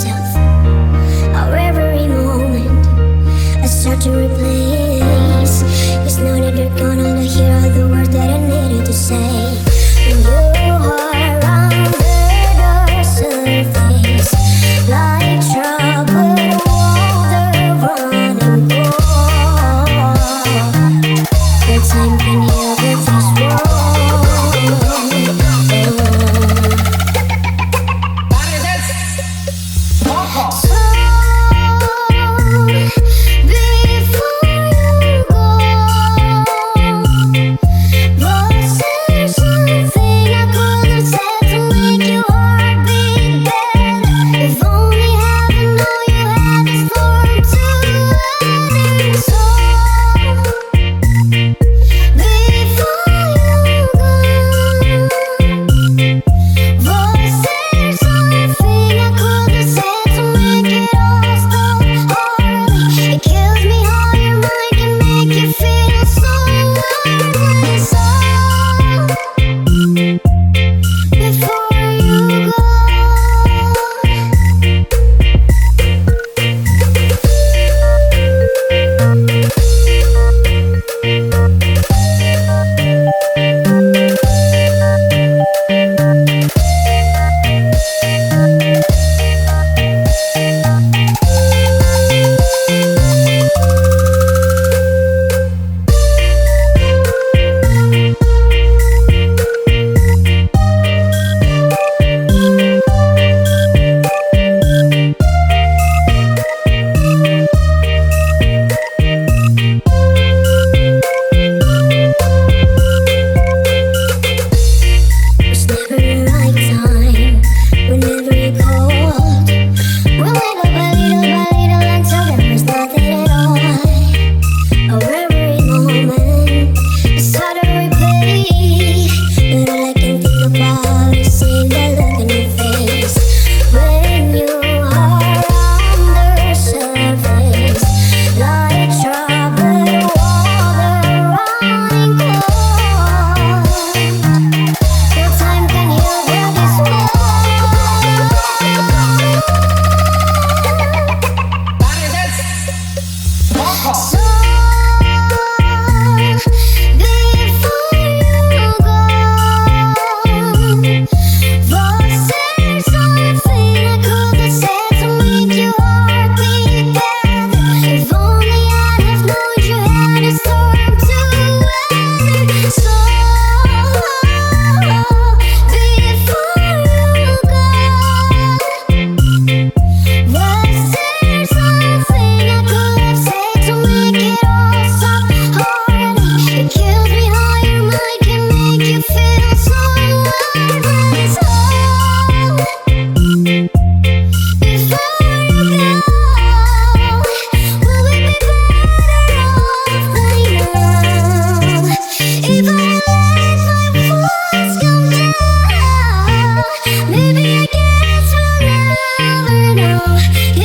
myself. How every moment I start to replace. It's not that you're gonna hear all the words that I needed to say. When you are under the surface, like troubled water running cold. The time can heal this world. Maybe I guess we'll never know.